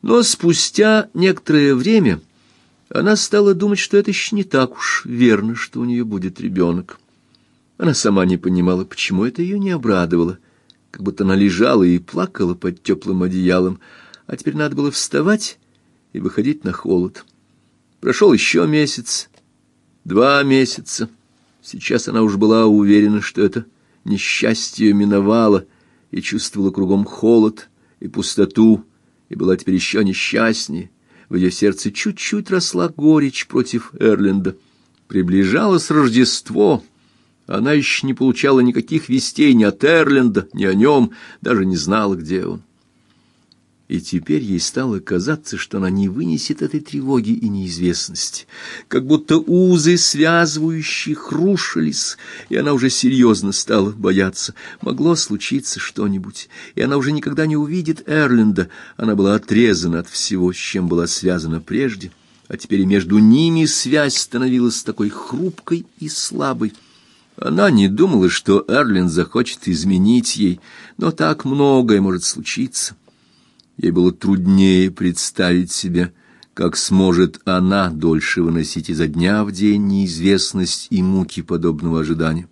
Но спустя некоторое время она стала думать, что это еще не так уж верно, что у нее будет ребенок. Она сама не понимала, почему это ее не обрадовало, как будто она лежала и плакала под теплым одеялом, а теперь надо было вставать и выходить на холод. Прошел еще месяц, 2 месяца. Сейчас она уж была уверена, что это несчастье миновало, и чувствовала кругом холод и пустоту, и была теперь еще несчастнее. В ее сердце чуть-чуть росла горечь против Эрленда. Приближалось Рождество. Она еще не получала никаких вестей ни от Эрленда, ни о нем, даже не знала, где он. И теперь ей стало казаться, что она не вынесет этой тревоги и неизвестности, как будто узы, связывающие их, рушились, и она уже серьезно стала бояться. Могло случиться что-нибудь, и она уже никогда не увидит Эрленда. Она была отрезана от всего, с чем была связана прежде, а теперь и между ними связь становилась такой хрупкой и слабой. Она не думала, что Эрленд захочет изменить ей, но так многое может случиться. Ей было труднее представить себе, как сможет она дольше выносить изо дня в день неизвестность и муки подобного ожидания.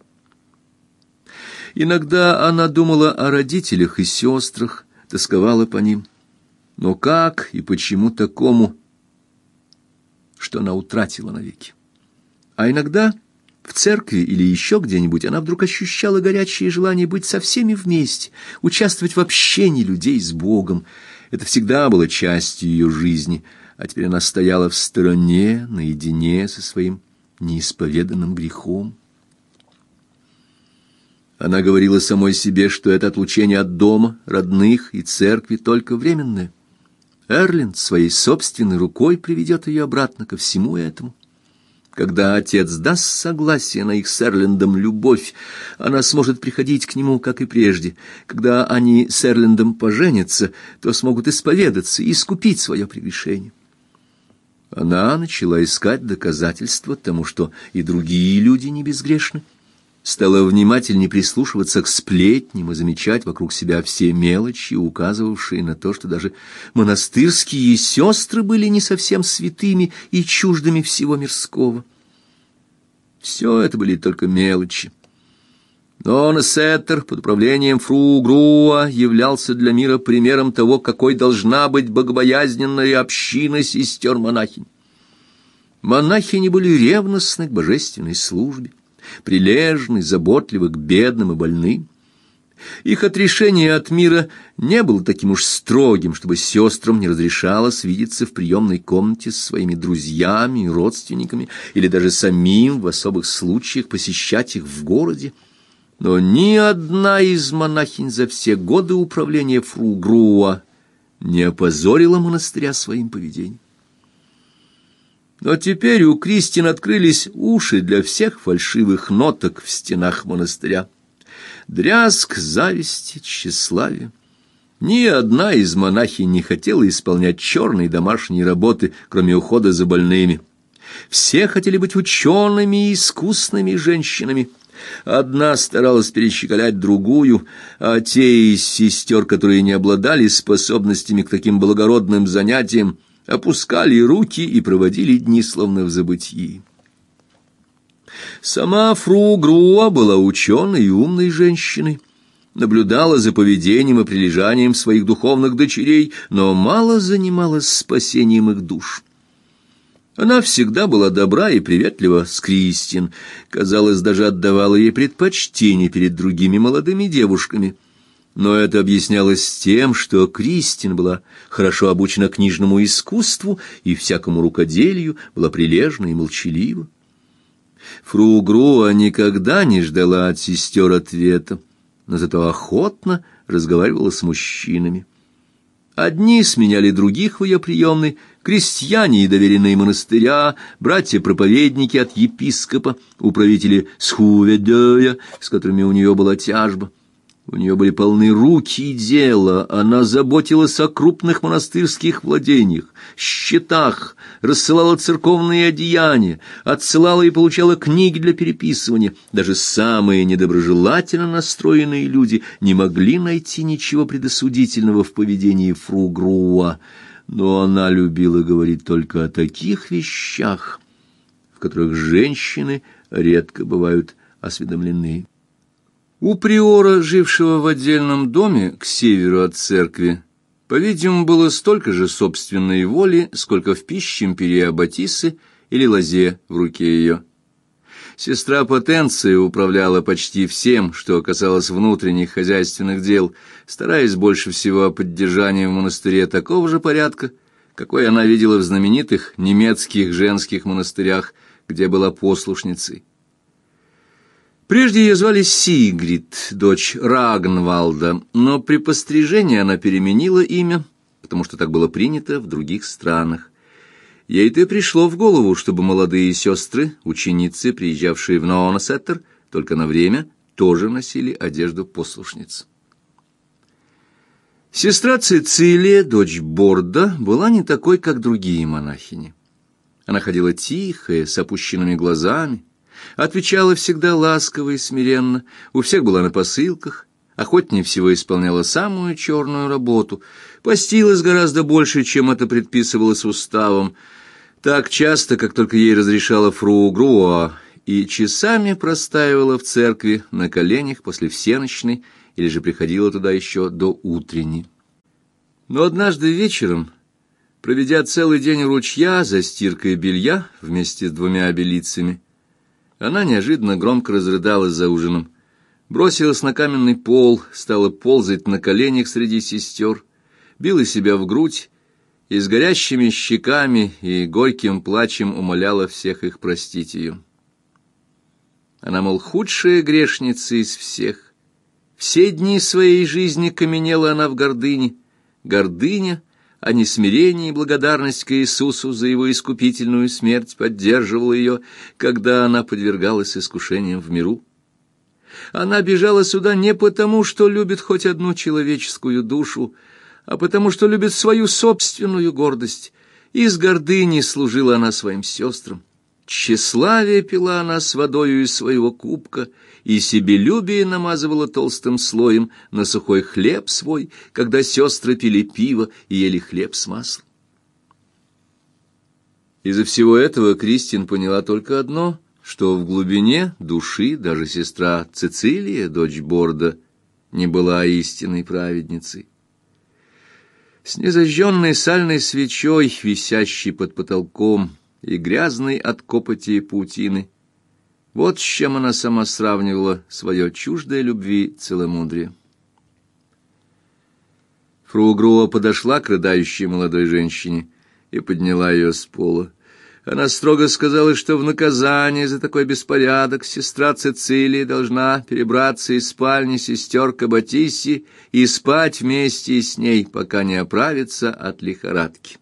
Иногда она думала о родителях и сестрах, тосковала по ним. Но как и почему такому, что она утратила навеки? А иногда в церкви или еще где-нибудь она вдруг ощущала горячее желание быть со всеми вместе, участвовать в общении людей с Богом. Это всегда было частью ее жизни, а теперь она стояла в стороне, наедине со своим неисповеданным грехом. Она говорила самой себе, что это отлучение от дома, родных и церкви только временное. Эрленд своей собственной рукой приведет ее обратно ко всему этому. Когда отец даст согласие на их с Эрлендом любовь, она сможет приходить к нему, как и прежде. Когда они с Эрлендом поженятся, то смогут исповедаться и искупить свое прегрешение. Она начала искать доказательства тому, что и другие люди не безгрешны. Стала внимательнее прислушиваться к сплетням и замечать вокруг себя все мелочи, указывавшие на то, что даже монастырские сестры были не совсем святыми и чуждыми всего мирского. Все это были только мелочи. Но Сеттер под управлением фру Груа являлся для мира примером того, какой должна быть богобоязненная община сестер-монахинь. Монахини были ревностны к божественной службе, прилежны, заботливы к бедным и больным. Их отрешение от мира не было таким уж строгим, чтобы сестрам не разрешалось видеться в приемной комнате со своими друзьями и родственниками, или даже самим в особых случаях посещать их в городе. Но ни одна из монахинь за все годы управления фру Груа не опозорила монастыря своим поведением. Но теперь у Кристин открылись уши для всех фальшивых ноток в стенах монастыря. Дрязг, зависть, тщеславие. Ни одна из монахинь не хотела исполнять черные домашние работы, кроме ухода за больными. Все хотели быть учеными и искусными женщинами. Одна старалась перещеголять другую, а те из сестер, которые не обладали способностями к таким благородным занятиям, опускали руки и проводили дни словно в забытьи. Сама фру Груа была ученой и умной женщиной, наблюдала за поведением и прилежанием своих духовных дочерей, но мало занималась спасением их душ. Она всегда была добра и приветлива с Кристин, казалось, даже отдавала ей предпочтение перед другими молодыми девушками. Но это объяснялось тем, что Кристин была хорошо обучена книжному искусству и всякому рукоделию, была прилежна и молчалива. Фру Груа никогда не ждала от сестер ответа, но зато охотно разговаривала с мужчинами. Одни сменяли других в ее приемной, крестьяне и доверенные монастыря, братья-проповедники от епископа, управители схуведёя, с которыми у нее была тяжба. У нее были полны руки и дела, она заботилась о крупных монастырских владениях, счетах, рассылала церковные одеяния, отсылала и получала книги для переписывания. Даже самые недоброжелательно настроенные люди не могли найти ничего предосудительного в поведении фру Груа. Но она любила говорить только о таких вещах, в которых женщины редко бывают осведомлены. У приора, жившего в отдельном доме к северу от церкви, по-видимому, было столько же собственной воли, сколько в пищемперии Аббатисы или лозе в руке ее. Сестра Потенция управляла почти всем, что касалось внутренних хозяйственных дел, стараясь больше всего о поддержании в монастыре такого же порядка, какой она видела в знаменитых немецких женских монастырях, где была послушницей. Прежде ее звали Сигрид, дочь Рагнвалда, но при пострижении она переменила имя, потому что так было принято в других странах. Ей-то пришло в голову, чтобы молодые сестры, ученицы, приезжавшие в Нооносеттер, только на время, тоже носили одежду послушниц. Сестра Цицилия, дочь Борда, была не такой, как другие монахини. Она ходила тихая, с опущенными глазами, отвечала всегда ласково и смиренно, у всех была на посылках, охотнее всего исполняла самую черную работу, постилась гораздо больше, чем это предписывалось уставом, так часто, как только ей разрешала фру Груа, и часами простаивала в церкви на коленях после всенощной или же приходила туда еще до утренней. Но однажды вечером, проведя целый день у ручья за стиркой белья вместе с двумя белицами, она неожиданно громко разрыдалась за ужином, бросилась на каменный пол, стала ползать на коленях среди сестер, била себя в грудь и с горящими щеками и горьким плачем умоляла всех их простить ее. Она, мол, худшая грешница из всех. Все дни своей жизни каменела она в гордыне. Гордыня, а не смирение и благодарность к Иисусу за его искупительную смерть поддерживала ее, когда она подвергалась искушениям в миру. Она бежала сюда не потому, что любит хоть одну человеческую душу, а потому, что любит свою собственную гордость, и с гордыни служила она своим сестрам. Тщеславие пила она с водою из своего кубка, и себелюбие намазывала толстым слоем на сухой хлеб свой, когда сестры пили пиво и ели хлеб с маслом. Из-за всего этого Кристин поняла только одно, что в глубине души даже сестра Цицилия, дочь Борда, не была истинной праведницей. С незажженной сальной свечой, висящей под потолком, и грязной от копоти и паутины, вот с чем она сама сравнивала свое чуждое любви целомудрие. Фру Груа подошла к рыдающей молодой женщине и подняла ее с пола. Она строго сказала, что в наказание за такой беспорядок сестра Цицилия должна перебраться из спальни сестер к Аббатиссе и спать вместе с ней, пока не оправится от лихорадки.